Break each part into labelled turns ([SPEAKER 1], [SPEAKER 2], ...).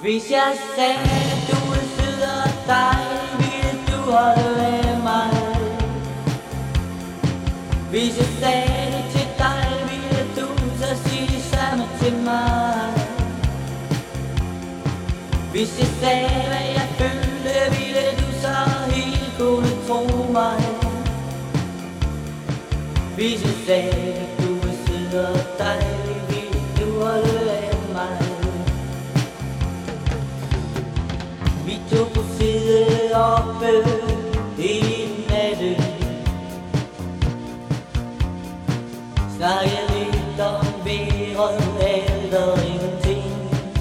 [SPEAKER 1] Hvis jeg sagde, at du er sød og dejlig, ville du holde af mig. Hvis jeg sagde det til dig, ville du så sige det samme til mig. Hvis jeg sagde, hvad jeg følte, ville du så helt kunne tro mig. Hvis jeg sagde, at du er sød og dejlig, ville du holde af mig. Vi tog på side oppe hele natten, snakkede lidt om vejret, alt og ingenting.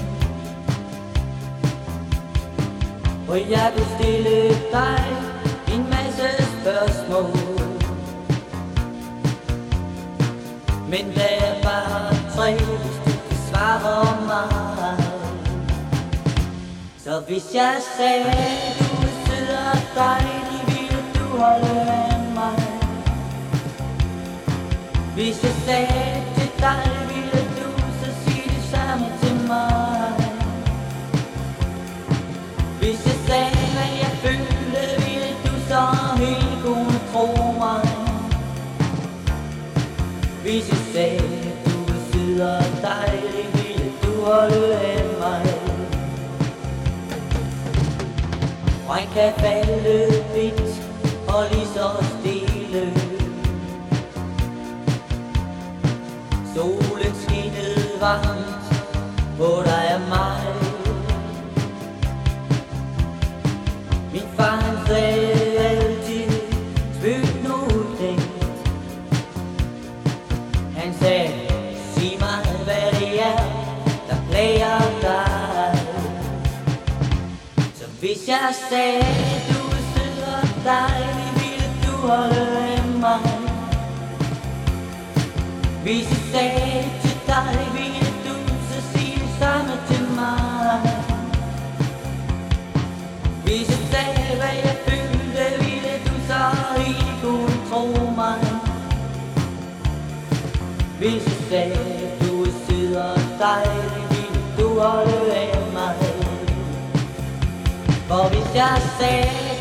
[SPEAKER 1] Og jeg kunne stille dig en masse spørgsmål, men der er bare tre, hvis du kan svare mig. Så hvis jeg sagde, at du er sød og dejlig, ville du holde af mig. Hvis jeg sagde til dig, ville du så sige det samme til mig. Hvis jeg sagde, hvad jeg følte, ville du så helt kunne tro mig. Hvis jeg sagde, at du er sød og dejlig, ville du holde af mig. Regn kan falde vidt og lige så stille. Solen skinnede varmt på dig og mig. Min far han sagde altid, spøg nu det. Han sagde, sig mig hvad det er, der plager dig. Hvis jeg sagde, at du er sød og dejlig, ville du holde af mig. Hvis jeg sagde til dig, ville du så sige det samme til mig. Hvis jeg sagde, hvad jeg følte, ville du så ikke kunne tro mig. Hvis jeg sagde, at du er sød og dejlig, ville du holde af mig. For hvis jeg sagde,